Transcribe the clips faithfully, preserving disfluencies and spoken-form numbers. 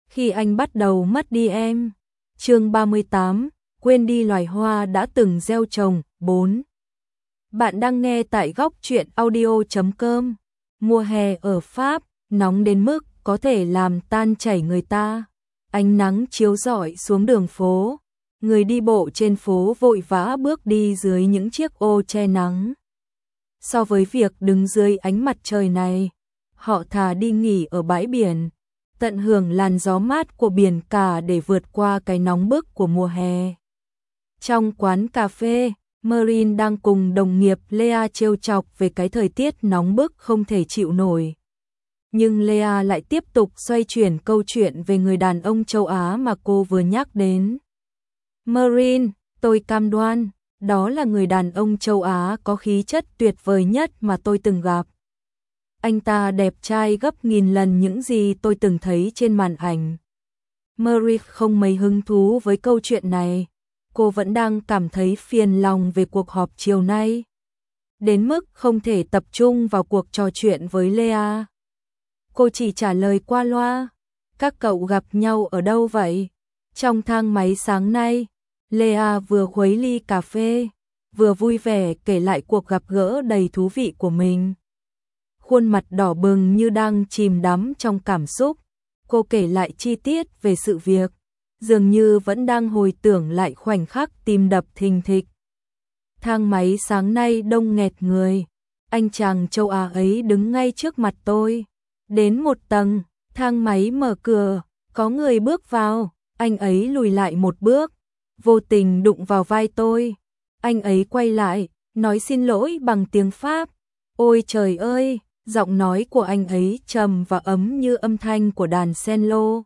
khi anh bắt đầu mất đi em. Chương ba mươi tám, quên đi loài hoa đã từng gieo trồng. Bốn. Bạn đang nghe tại góc truyện audio chấm com. Mùa hè ở Pháp, nóng đến mức có thể làm tan chảy người ta. Ánh nắng chiếu rọi xuống đường phố. Người đi bộ trên phố vội vã bước đi dưới những chiếc ô che nắng. So với việc đứng dưới ánh mặt trời này, họ thà đi nghỉ ở bãi biển, tận hưởng làn gió mát của biển cả để vượt qua cái nóng bức của mùa hè. Trong quán cà phê, Marine đang cùng đồng nghiệp Lea trêu chọc về cái thời tiết nóng bức không thể chịu nổi. Nhưng Lea lại tiếp tục xoay chuyển câu chuyện về người đàn ông châu Á mà cô vừa nhắc đến. Marine, tôi cam đoan, đó là người đàn ông châu Á có khí chất tuyệt vời nhất mà tôi từng gặp. Anh ta đẹp trai gấp nghìn lần những gì tôi từng thấy trên màn ảnh. Marine không mấy hứng thú với câu chuyện này. Cô vẫn đang cảm thấy phiền lòng về cuộc họp chiều nay, đến mức không thể tập trung vào cuộc trò chuyện với Lea. Cô chỉ trả lời qua loa, các cậu gặp nhau ở đâu vậy? Trong thang máy sáng nay, Lea vừa khuấy ly cà phê, vừa vui vẻ kể lại cuộc gặp gỡ đầy thú vị của mình. Khuôn mặt đỏ bừng như đang chìm đắm trong cảm xúc, cô kể lại chi tiết về sự việc, dường như vẫn đang hồi tưởng lại khoảnh khắc tim đập thình thịch. Thang máy sáng nay đông nghẹt người, anh chàng châu Á ấy đứng ngay trước mặt tôi. Đến một tầng, thang máy mở cửa, có người bước vào, anh ấy lùi lại một bước, vô tình đụng vào vai tôi. Anh ấy quay lại, nói xin lỗi bằng tiếng Pháp. Ôi trời ơi, giọng nói của anh ấy trầm và ấm như âm thanh của đàn cello.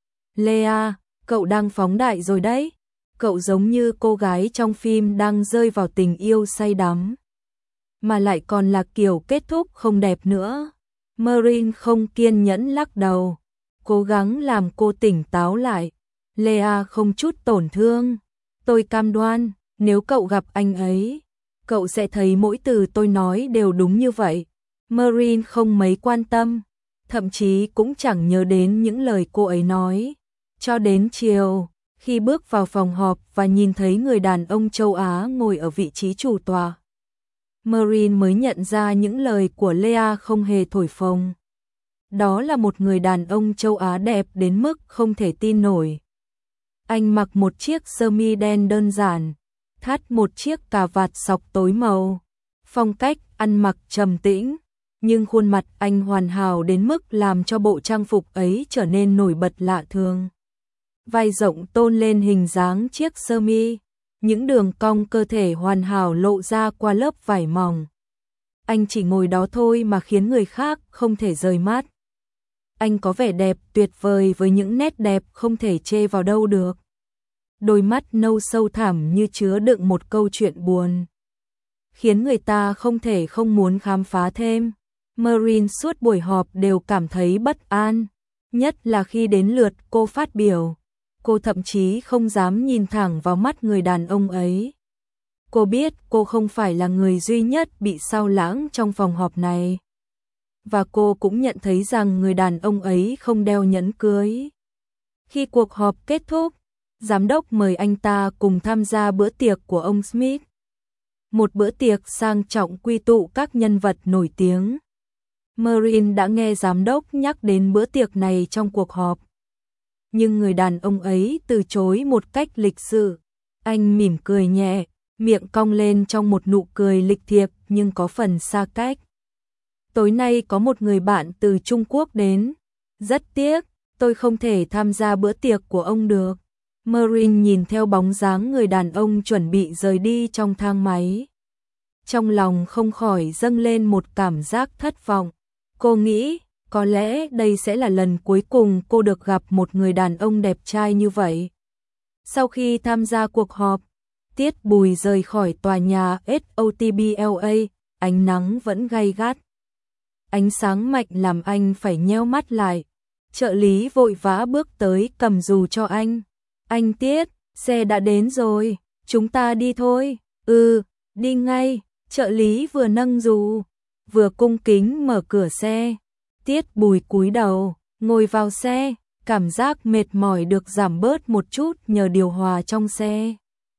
Lea, cậu đang phóng đại rồi đấy. Cậu giống như cô gái trong phim đang rơi vào tình yêu say đắm, mà lại còn là kiểu kết thúc không đẹp nữa. Marine không kiên nhẫn lắc đầu, cố gắng làm cô tỉnh táo lại. Lea không chút tổn thương. Tôi cam đoan, nếu cậu gặp anh ấy, cậu sẽ thấy mỗi từ tôi nói đều đúng như vậy. Marine không mấy quan tâm, thậm chí cũng chẳng nhớ đến những lời cô ấy nói. Cho đến chiều, khi bước vào phòng họp và nhìn thấy người đàn ông châu Á ngồi ở vị trí chủ tọa, Marine mới nhận ra những lời của Lea không hề thổi phồng. Đó là một người đàn ông châu Á đẹp đến mức không thể tin nổi. Anh mặc một chiếc sơ mi đen đơn giản, thắt một chiếc cà vạt sọc tối màu, phong cách ăn mặc trầm tĩnh, nhưng khuôn mặt anh hoàn hảo đến mức làm cho bộ trang phục ấy trở nên nổi bật lạ thường. Vai rộng tôn lên hình dáng chiếc sơ mi, những đường cong cơ thể hoàn hảo lộ ra qua lớp vải mỏng. Anh chỉ ngồi đó thôi mà khiến người khác không thể rời mắt. Anh có vẻ đẹp tuyệt vời với những nét đẹp không thể chê vào đâu được. Đôi mắt nâu sâu thẳm như chứa đựng một câu chuyện buồn, khiến người ta không thể không muốn khám phá thêm. Marine suốt buổi họp đều cảm thấy bất an, nhất là khi đến lượt cô phát biểu. Cô thậm chí không dám nhìn thẳng vào mắt người đàn ông ấy. Cô biết cô không phải là người duy nhất bị sao lãng trong phòng họp này. Và cô cũng nhận thấy rằng người đàn ông ấy không đeo nhẫn cưới. Khi cuộc họp kết thúc, giám đốc mời anh ta cùng tham gia bữa tiệc của ông Smith. Một bữa tiệc sang trọng quy tụ các nhân vật nổi tiếng. Marine đã nghe giám đốc nhắc đến bữa tiệc này trong cuộc họp. Nhưng người đàn ông ấy từ chối một cách lịch sự. Anh mỉm cười nhẹ, miệng cong lên trong một nụ cười lịch thiệp nhưng có phần xa cách. Tối nay có một người bạn từ Trung Quốc đến. Rất tiếc, tôi không thể tham gia bữa tiệc của ông được. Marine nhìn theo bóng dáng người đàn ông chuẩn bị rời đi trong thang máy. Trong lòng không khỏi dâng lên một cảm giác thất vọng. Cô nghĩ, có lẽ đây sẽ là lần cuối cùng cô được gặp một người đàn ông đẹp trai như vậy. Sau khi tham gia cuộc họp, Tiết Bùi rời khỏi tòa nhà Sotbla, ánh nắng vẫn gay gắt. Ánh sáng mạnh làm anh phải nheo mắt lại. Trợ lý vội vã bước tới cầm dù cho anh. Anh Tiết, xe đã đến rồi, chúng ta đi thôi. Ừ, đi ngay. Trợ lý vừa nâng dù, vừa cung kính mở cửa xe. Tiết Bùi cúi đầu, ngồi vào xe, cảm giác mệt mỏi được giảm bớt một chút nhờ điều hòa trong xe.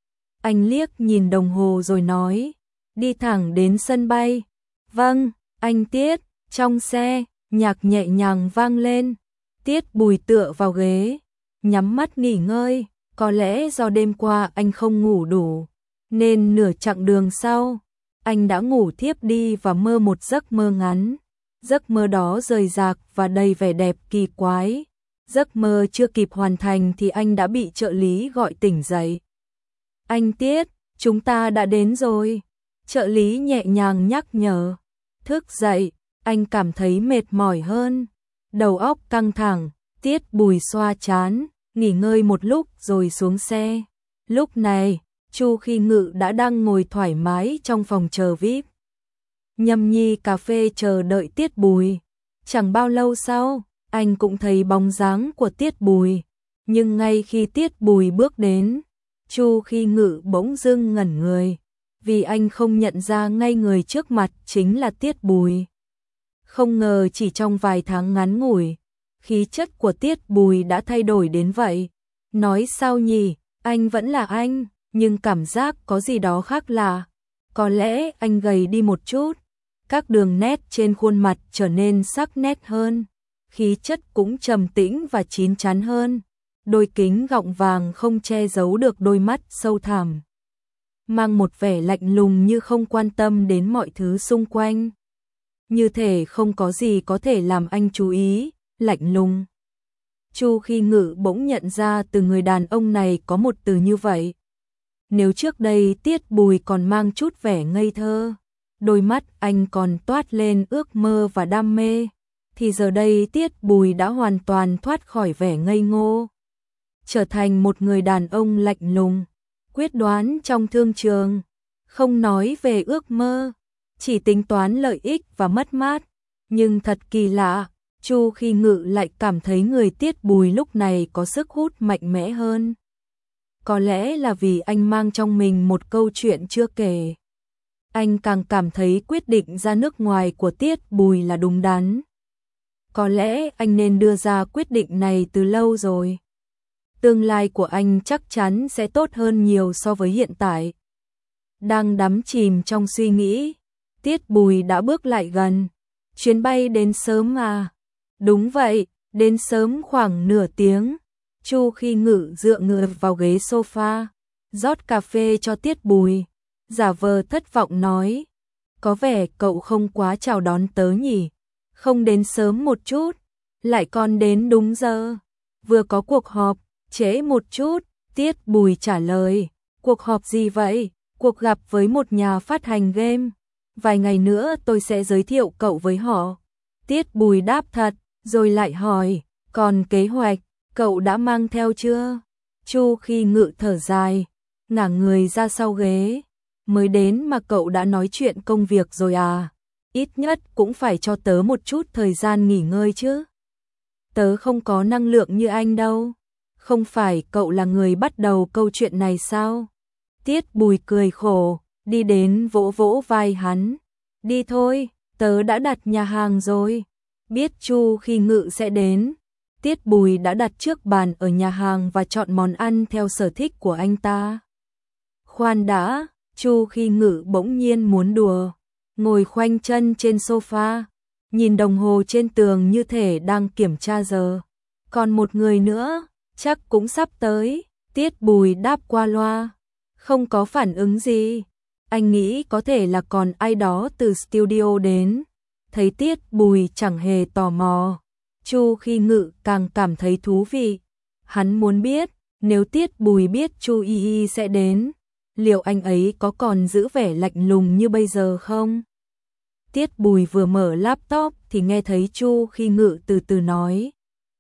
Anh liếc nhìn đồng hồ rồi nói, đi thẳng đến sân bay. Vâng, anh Tiết. Trong xe, nhạc nhẹ nhàng vang lên. Tiết Bùi tựa vào ghế, nhắm mắt nghỉ ngơi. Có lẽ do đêm qua anh không ngủ đủ, nên nửa chặng đường sau, anh đã ngủ thiếp đi và mơ một giấc mơ ngắn. Giấc mơ đó rời rạc và đầy vẻ đẹp kỳ quái. Giấc mơ chưa kịp hoàn thành thì anh đã bị trợ lý gọi tỉnh dậy. Anh Tiết, chúng ta đã đến rồi. Trợ lý nhẹ nhàng nhắc nhở. Thức dậy, anh cảm thấy mệt mỏi hơn. Đầu óc căng thẳng, Tiết Bùi xoa trán, nghỉ ngơi một lúc rồi xuống xe. Lúc này, Chu Khi Ngự đã đang ngồi thoải mái trong phòng chờ vi ai pi. Nhâm nhi cà phê chờ đợi Tiết Bùi. Chẳng bao lâu sau, anh cũng thấy bóng dáng của Tiết Bùi. Nhưng ngay khi Tiết Bùi bước đến, Chu Khi Ngự bỗng dưng ngẩn người, vì anh không nhận ra ngay người trước mặt chính là Tiết Bùi. Không ngờ chỉ trong vài tháng ngắn ngủi, khí chất của Tiết Bùi đã thay đổi đến vậy. Nói sao nhỉ, anh vẫn là anh, nhưng cảm giác có gì đó khác lạ. Có lẽ anh gầy đi một chút, các đường nét trên khuôn mặt trở nên sắc nét hơn, khí chất cũng trầm tĩnh và chín chắn hơn. Đôi kính gọng vàng không che giấu được đôi mắt sâu thẳm, mang một vẻ lạnh lùng như không quan tâm đến mọi thứ xung quanh. Như thể không có gì có thể làm anh chú ý, lạnh lùng. Chu Khi Ngự bỗng nhận ra từ người đàn ông này có một từ như vậy. Nếu trước đây Tiết Bùi còn mang chút vẻ ngây thơ, đôi mắt anh còn toát lên ước mơ và đam mê, thì giờ đây Tiết Bùi đã hoàn toàn thoát khỏi vẻ ngây ngô, trở thành một người đàn ông lạnh lùng, quyết đoán trong thương trường, không nói về ước mơ, chỉ tính toán lợi ích và mất mát. Nhưng thật kỳ lạ, Chu Khi Ngự lại cảm thấy người Tiết Bùi lúc này có sức hút mạnh mẽ hơn. Có lẽ là vì anh mang trong mình một câu chuyện chưa kể. Anh càng cảm thấy quyết định ra nước ngoài của Tiết Bùi là đúng đắn. Có lẽ anh nên đưa ra quyết định này từ lâu rồi. Tương lai của anh chắc chắn sẽ tốt hơn nhiều so với hiện tại. Đang đắm chìm trong suy nghĩ, Tiết Bùi đã bước lại gần. Chuyến bay đến sớm à? Đúng vậy, đến sớm khoảng nửa tiếng. Chu Khi Ngự dựa người vào ghế sofa, rót cà phê cho Tiết Bùi, giả vờ thất vọng nói, có vẻ cậu không quá chào đón tớ nhỉ, không đến sớm một chút, lại còn đến đúng giờ, vừa có cuộc họp, trễ một chút. Tiết Bùi trả lời, cuộc họp gì vậy? Cuộc gặp với một nhà phát hành game, vài ngày nữa tôi sẽ giới thiệu cậu với họ. Tiết Bùi đáp thật, rồi lại hỏi, còn kế hoạch, cậu đã mang theo chưa? Chu Khi Ngự thở dài, ngả người ra sau ghế, mới đến mà cậu đã nói chuyện công việc rồi à? Ít nhất cũng phải cho tớ một chút thời gian nghỉ ngơi chứ. Tớ không có năng lượng như anh đâu. Không phải cậu là người bắt đầu câu chuyện này sao? Tiết Bùi cười khổ, đi đến vỗ vỗ vai hắn. Đi thôi, tớ đã đặt nhà hàng rồi. Biết Chu Khi Ngự sẽ đến, Tiết Bùi đã đặt trước bàn ở nhà hàng và chọn món ăn theo sở thích của anh ta. Khoan đã, Chu Khi Ngự bỗng nhiên muốn đùa, ngồi khoanh chân trên sofa, nhìn đồng hồ trên tường như thể đang kiểm tra giờ. Còn một người nữa, chắc cũng sắp tới. Tiết Bùi đáp qua loa, không có phản ứng gì. Anh nghĩ có thể là còn ai đó từ studio đến. Thấy Tiết Bùi chẳng hề tò mò, Chu Khi Ngự càng cảm thấy thú vị. Hắn muốn biết, nếu Tiết Bùi biết Chu Y Y sẽ đến, liệu anh ấy có còn giữ vẻ lạnh lùng như bây giờ không? Tiết Bùi vừa mở laptop thì nghe thấy Chu Khi Ngự từ từ nói.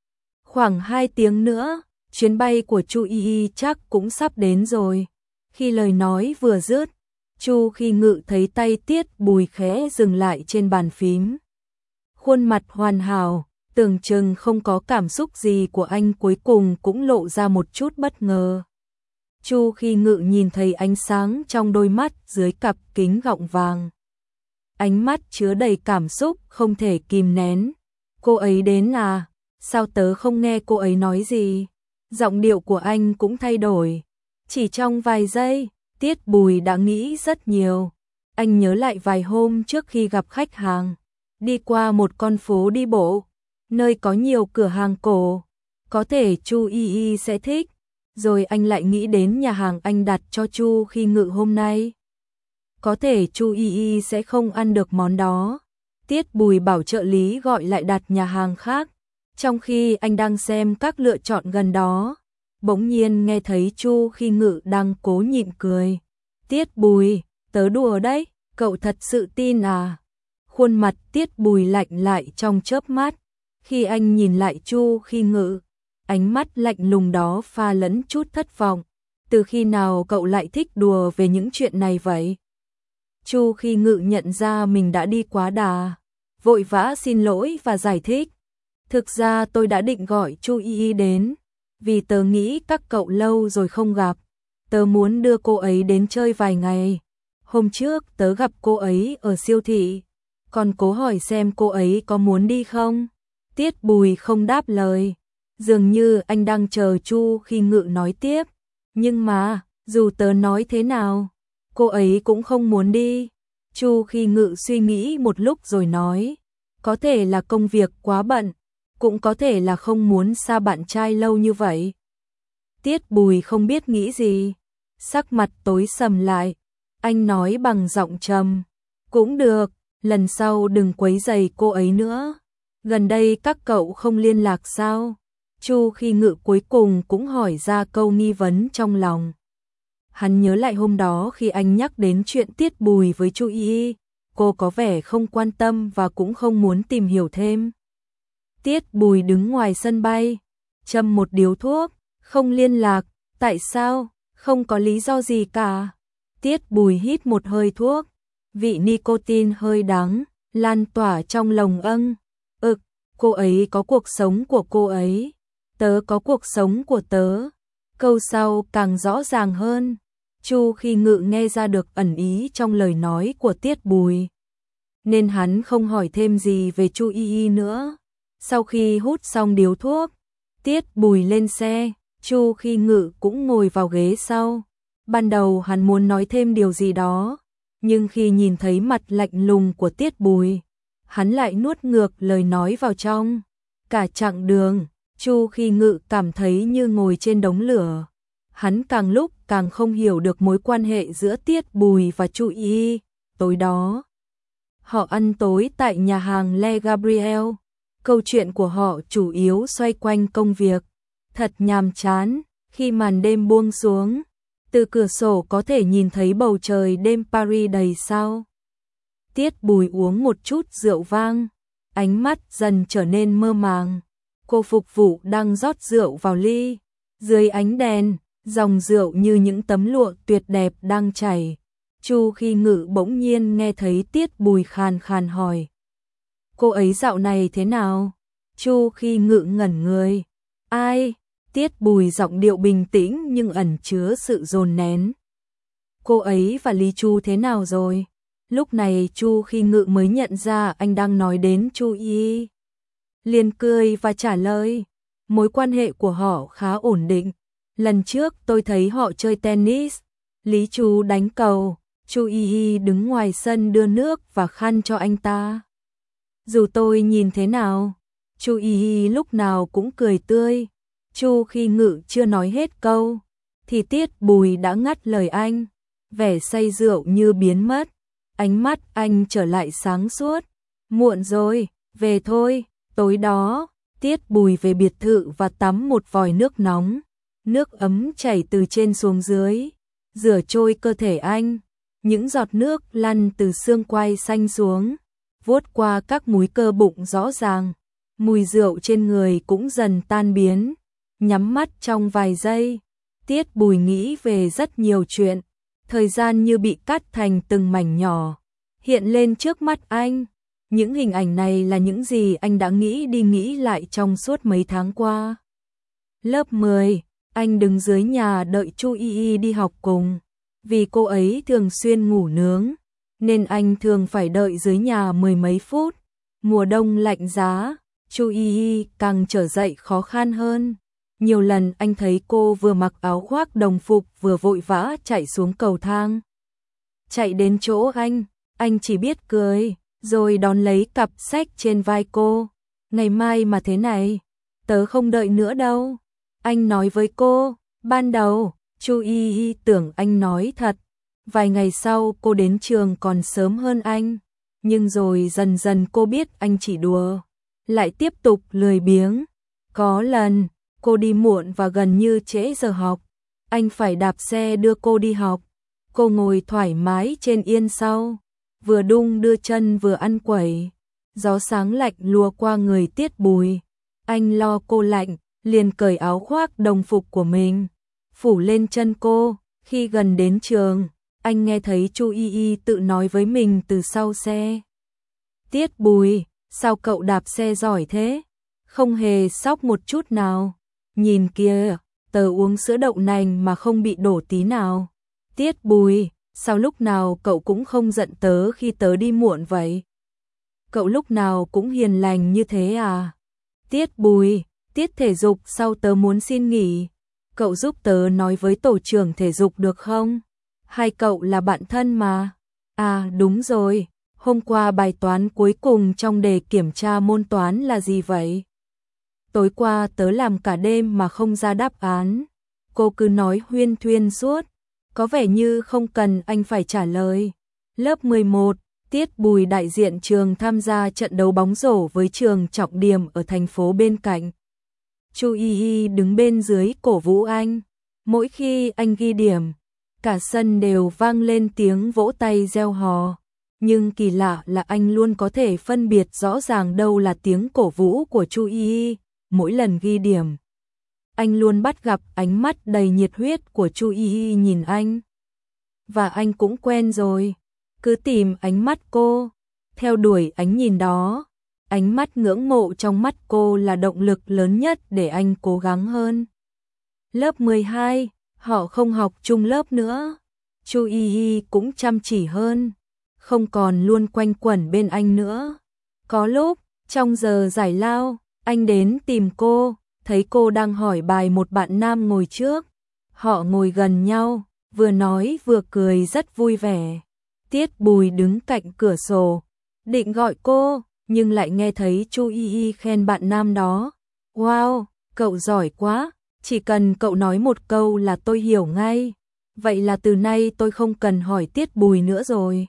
Khoảng hai tiếng nữa, chuyến bay của Chu Y Y chắc cũng sắp đến rồi. Khi lời nói vừa dứt, Chu Khi Ngự thấy tay Tiết Bùi khẽ dừng lại trên bàn phím. Khuôn mặt hoàn hảo, tưởng chừng không có cảm xúc gì của anh cuối cùng cũng lộ ra một chút bất ngờ. Chu Khi Ngự nhìn thấy ánh sáng trong đôi mắt dưới cặp kính gọng vàng. Ánh mắt chứa đầy cảm xúc không thể kìm nén. Cô ấy đến à? Sao tớ không nghe cô ấy nói gì? Giọng điệu của anh cũng thay đổi. Chỉ trong vài giây, Tiết Bùi đã nghĩ rất nhiều. Anh nhớ lại vài hôm trước khi gặp khách hàng, đi qua một con phố đi bộ, nơi có nhiều cửa hàng cổ, có thể Chu Y Y sẽ thích. Rồi anh lại nghĩ đến nhà hàng anh đặt cho Chu Khi Ngự hôm nay. Có thể Chu Y Y sẽ không ăn được món đó. Tiết Bùi bảo trợ lý gọi lại đặt nhà hàng khác. Trong khi anh đang xem các lựa chọn gần đó, bỗng nhiên nghe thấy Chu Khi Ngự đang cố nhịn cười. Tiết Bùi, tớ đùa đấy, cậu thật sự tin à? Khuôn mặt Tiết Bùi lạnh lại trong chớp mắt. Khi anh nhìn lại Chu Khi Ngự, ánh mắt lạnh lùng đó pha lẫn chút thất vọng. Từ khi nào cậu lại thích đùa về những chuyện này vậy? Chu Khi Ngự nhận ra mình đã đi quá đà, vội vã xin lỗi và giải thích. Thực ra tôi đã định gọi Chu Y Y đến, vì tớ nghĩ các cậu lâu rồi không gặp. Tớ muốn đưa cô ấy đến chơi vài ngày. Hôm trước tớ gặp cô ấy ở siêu thị, còn cố hỏi xem cô ấy có muốn đi không. Tiết Bùi không đáp lời, dường như anh đang chờ Chu Khi Ngự nói tiếp. Nhưng mà, dù tớ nói thế nào, cô ấy cũng không muốn đi. Chu Khi Ngự suy nghĩ một lúc rồi nói, có thể là công việc quá bận, cũng có thể là không muốn xa bạn trai lâu như vậy. Tiết Bùi không biết nghĩ gì, sắc mặt tối sầm lại. Anh nói bằng giọng trầm, cũng được, lần sau đừng quấy rầy cô ấy nữa. Gần đây các cậu không liên lạc sao? Chu Khi Ngự cuối cùng cũng hỏi ra câu nghi vấn trong lòng. Hắn nhớ lại hôm đó khi anh nhắc đến chuyện Tiết Bùi với Chu Y Y, cô có vẻ không quan tâm và cũng không muốn tìm hiểu thêm. Tiết Bùi đứng ngoài sân bay, châm một điếu thuốc, không liên lạc, tại sao? Không có lý do gì cả. Tiết Bùi hít một hơi thuốc, vị nicotine hơi đắng, lan tỏa trong lồng âng. Ực, cô ấy có cuộc sống của cô ấy, tớ có cuộc sống của tớ. Câu sau càng rõ ràng hơn. Chu Khi Ngự nghe ra được ẩn ý trong lời nói của Tiết Bùi, nên hắn không hỏi thêm gì về Chu Y Y nữa. Sau khi hút xong điếu thuốc, Tiết Bùi lên xe, Chu Khi Ngự cũng ngồi vào ghế sau. Ban đầu hắn muốn nói thêm điều gì đó, nhưng khi nhìn thấy mặt lạnh lùng của Tiết Bùi, hắn lại nuốt ngược lời nói vào trong. Cả chặng đường, Chu Khi Ngự cảm thấy như ngồi trên đống lửa. Hắn càng lúc càng không hiểu được mối quan hệ giữa Tiết Bùi và Chu Y Y. Tối đó, họ ăn tối tại nhà hàng Le Gabriel. Câu chuyện của họ chủ yếu xoay quanh công việc. Thật nhàm chán, khi màn đêm buông xuống, từ cửa sổ có thể nhìn thấy bầu trời đêm Paris đầy sao. Tiết Bùi uống một chút rượu vang, ánh mắt dần trở nên mơ màng. Cô phục vụ đang rót rượu vào ly. Dưới ánh đèn, dòng rượu như những tấm lụa tuyệt đẹp đang chảy. Chu Khi Ngự bỗng nhiên nghe thấy Tiết Bùi khàn khàn hỏi, cô ấy dạo này thế nào? Chu Khi Ngự ngẩn người. Ai? Tiết Bùi giọng điệu bình tĩnh nhưng ẩn chứa sự dồn nén. Cô ấy và Lý Chu thế nào rồi? Lúc này Chu Khi Ngự mới nhận ra anh đang nói đến Chu Y Y. Liền cười và trả lời, mối quan hệ của họ khá ổn định. Lần trước tôi thấy họ chơi tennis, Lý Chu đánh cầu, Chu Y Y đứng ngoài sân đưa nước và khăn cho anh ta. Dù tôi nhìn thế nào, Chu Y Y lúc nào cũng cười tươi. Chu Khi Ngự chưa nói hết câu, thì Tiết Bùi đã ngắt lời anh. Vẻ say rượu như biến mất, ánh mắt anh trở lại sáng suốt. Muộn rồi, về thôi. Tối đó, Tiết Bùi về biệt thự và tắm một vòi nước nóng. Nước ấm chảy từ trên xuống dưới, rửa trôi cơ thể anh. Những giọt nước lăn từ xương quai xanh xuống, vuốt qua các múi cơ bụng rõ ràng. Mùi rượu trên người cũng dần tan biến. Nhắm mắt trong vài giây, Tiết Bùi nghĩ về rất nhiều chuyện. Thời gian như bị cắt thành từng mảnh nhỏ, hiện lên trước mắt anh. Những hình ảnh này là những gì anh đã nghĩ đi nghĩ lại trong suốt mấy tháng qua. Lớp mười, anh đứng dưới nhà đợi Chu Y Y đi học cùng. Vì cô ấy thường xuyên ngủ nướng, nên anh thường phải đợi dưới nhà mười mấy phút. Mùa đông lạnh giá, Chu Y Y càng trở dậy khó khăn hơn. Nhiều lần anh thấy cô vừa mặc áo khoác đồng phục vừa vội vã chạy xuống cầu thang. Chạy đến chỗ anh, anh chỉ biết cười, rồi đón lấy cặp sách trên vai cô. Ngày mai mà thế này, tớ không đợi nữa đâu. Anh nói với cô, ban đầu, Chu Y Y tưởng anh nói thật. Vài ngày sau cô đến trường còn sớm hơn anh. Nhưng rồi dần dần cô biết anh chỉ đùa. Lại tiếp tục lười biếng. Có lần, cô đi muộn và gần như trễ giờ học. Anh phải đạp xe đưa cô đi học. Cô ngồi thoải mái trên yên sau. Vừa đung đưa chân vừa ăn quẩy. Gió sáng lạnh lùa qua người Tiết Bùi. Anh lo cô lạnh, liền cởi áo khoác đồng phục của mình, phủ lên chân cô. Khi gần đến trường, anh nghe thấy Chu Y Y tự nói với mình từ sau xe. Tiết Bùi, sao cậu đạp xe giỏi thế? Không hề sóc một chút nào. Nhìn kìa, tớ uống sữa đậu nành mà không bị đổ tí nào. Tiết Bùi, sao lúc nào cậu cũng không giận tớ khi tớ đi muộn vậy? Cậu lúc nào cũng hiền lành như thế à? Tiết Bùi, tiết thể dục sau tớ muốn xin nghỉ. Cậu giúp tớ nói với tổ trưởng thể dục được không? Hai cậu là bạn thân mà. À đúng rồi, hôm qua bài toán cuối cùng trong đề kiểm tra môn toán là gì vậy? Tối qua tớ làm cả đêm mà không ra đáp án. Cô cứ nói huyên thuyên suốt, có vẻ như không cần anh phải trả lời. Lớp mười một, Tiết Bùi đại diện trường tham gia trận đấu bóng rổ với trường trọng điểm ở thành phố bên cạnh. Chu Y Y đứng bên dưới cổ vũ anh. Mỗi khi anh ghi điểm, cả sân đều vang lên tiếng vỗ tay reo hò. Nhưng kỳ lạ là anh luôn có thể phân biệt rõ ràng đâu là tiếng cổ vũ của Chu Y Y. Mỗi lần ghi điểm, anh luôn bắt gặp ánh mắt đầy nhiệt huyết của Chu Y Y nhìn anh. Và anh cũng quen rồi, cứ tìm ánh mắt cô, theo đuổi ánh nhìn đó. Ánh mắt ngưỡng mộ trong mắt cô là động lực lớn nhất để anh cố gắng hơn. Lớp mười hai, họ không học chung lớp nữa. Chu Y Y cũng chăm chỉ hơn, không còn luôn quanh quẩn bên anh nữa. Có lúc, trong giờ giải lao, anh đến tìm cô, thấy cô đang hỏi bài một bạn nam ngồi trước. Họ ngồi gần nhau, vừa nói vừa cười rất vui vẻ. Tiết Bùi đứng cạnh cửa sổ, định gọi cô, nhưng lại nghe thấy Chu Y Y khen bạn nam đó. Wow, cậu giỏi quá, chỉ cần cậu nói một câu là tôi hiểu ngay. Vậy là từ nay tôi không cần hỏi Tiết Bùi nữa rồi.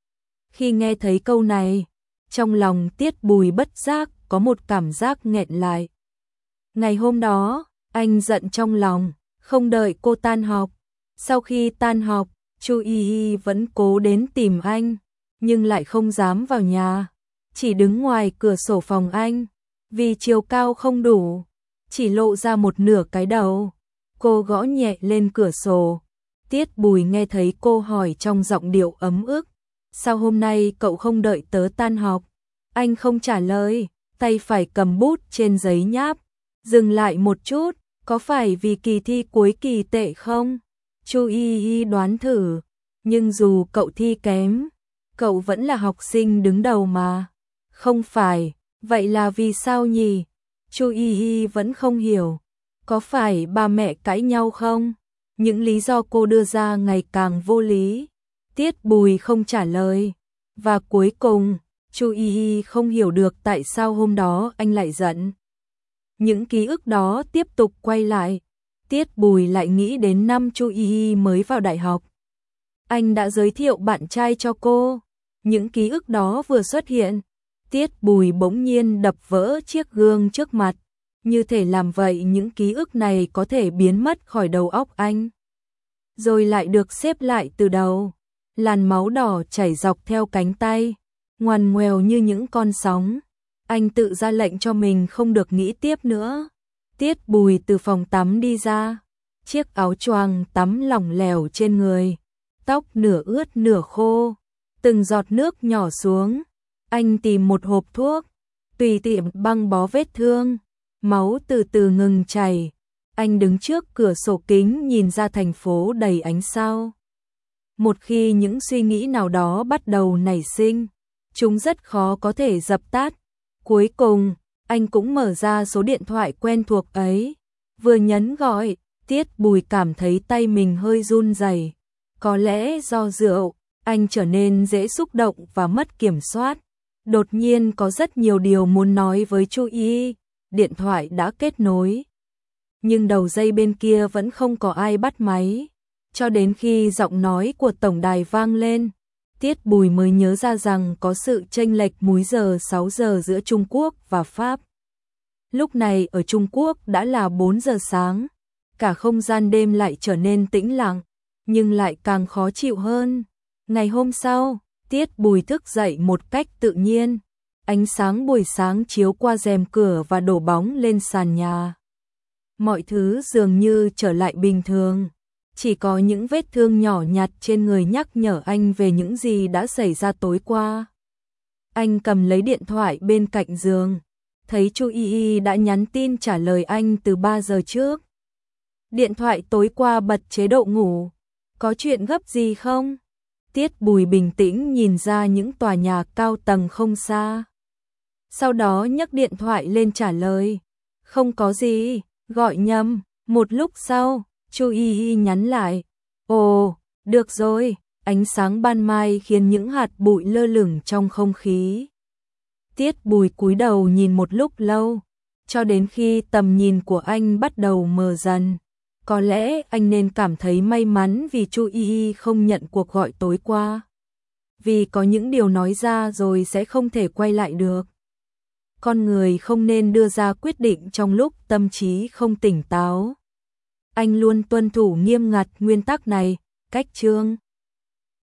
Khi nghe thấy câu này, trong lòng Tiết Bùi bất giác có một cảm giác nghẹn lại. Ngày hôm đó, anh giận trong lòng, không đợi cô tan học. Sau khi tan học, Chu Y Y vẫn cố đến tìm anh, nhưng lại không dám vào nhà, chỉ đứng ngoài cửa sổ phòng anh. Vì chiều cao không đủ, chỉ lộ ra một nửa cái đầu. Cô gõ nhẹ lên cửa sổ. Tiết Bùi nghe thấy cô hỏi trong giọng điệu ấm ức. Sao hôm nay cậu không đợi tớ tan học? Anh không trả lời, tay phải cầm bút trên giấy nháp. Dừng lại một chút, có phải vì kỳ thi cuối kỳ tệ không? Chu Y Y đoán thử, nhưng dù cậu thi kém, cậu vẫn là học sinh đứng đầu mà. Không phải, vậy là vì sao nhỉ? Chu Y Y vẫn không hiểu. Có phải ba mẹ cãi nhau không? Những lý do cô đưa ra ngày càng vô lý. Tiết Bùi không trả lời. Và cuối cùng, Chu Y Y không hiểu được tại sao hôm đó anh lại giận. Những ký ức đó tiếp tục quay lại. Tiết Bùi lại nghĩ đến năm Chu Y Y mới vào đại học. Anh đã giới thiệu bạn trai cho cô. Những ký ức đó vừa xuất hiện, Tiết Bùi bỗng nhiên đập vỡ chiếc gương trước mặt. Như thể làm vậy những ký ức này có thể biến mất khỏi đầu óc anh. Rồi lại được xếp lại từ đầu. Làn máu đỏ chảy dọc theo cánh tay, ngoằn ngoèo như những con sóng. Anh tự ra lệnh cho mình không được nghĩ tiếp nữa. Tiết Bùi từ phòng tắm đi ra. Chiếc áo choàng tắm lỏng lẻo trên người, tóc nửa ướt nửa khô, từng giọt nước nhỏ xuống. Anh tìm một hộp thuốc, tùy tiện băng bó vết thương. Máu từ từ ngừng chảy. Anh đứng trước cửa sổ kính nhìn ra thành phố đầy ánh sao. Một khi những suy nghĩ nào đó bắt đầu nảy sinh, chúng rất khó có thể dập tắt. Cuối cùng, Anh cũng mở ra số điện thoại quen thuộc ấy, vừa nhấn gọi, Tiết Bùi cảm thấy tay mình hơi run rẩy. Có lẽ do rượu, anh trở nên dễ xúc động và mất kiểm soát. Đột nhiên có rất nhiều điều muốn nói với Chu Y. Điện thoại đã kết nối, nhưng đầu dây bên kia vẫn không có ai bắt máy. Cho đến khi giọng nói của tổng đài vang lên, Tiết Bùi mới nhớ ra rằng có sự chênh lệch múi giờ sáu giờ giữa Trung Quốc và Pháp. Lúc này ở Trung Quốc đã là bốn giờ sáng, cả không gian đêm lại trở nên tĩnh lặng, nhưng lại càng khó chịu hơn. Ngày hôm sau, Tiết Bùi thức dậy một cách tự nhiên, ánh sáng buổi sáng chiếu qua rèm cửa và đổ bóng lên sàn nhà. Mọi thứ dường như trở lại bình thường, chỉ có những vết thương nhỏ nhặt trên người nhắc nhở anh về những gì đã xảy ra tối qua. Anh cầm lấy điện thoại bên cạnh giường, thấy Chu Y Y đã nhắn tin trả lời anh từ ba giờ trước. Điện thoại tối qua bật chế độ ngủ, có chuyện gấp gì không? Tiết Bùi bình tĩnh nhìn ra những tòa nhà cao tầng không xa. Sau đó nhấc điện thoại lên trả lời, không có gì, gọi nhầm. Một lúc sau, Chu Y Y nhắn lại, ồ, được rồi, ánh sáng ban mai khiến những hạt bụi lơ lửng trong không khí. Tiết Bùi cúi đầu nhìn một lúc lâu, cho đến khi tầm nhìn của anh bắt đầu mờ dần. Có lẽ anh nên cảm thấy may mắn vì Chu Y Y không nhận cuộc gọi tối qua. Vì có những điều nói ra rồi sẽ không thể quay lại được. Con người không nên đưa ra quyết định trong lúc tâm trí không tỉnh táo. Anh luôn tuân thủ nghiêm ngặt nguyên tắc này. Cách chương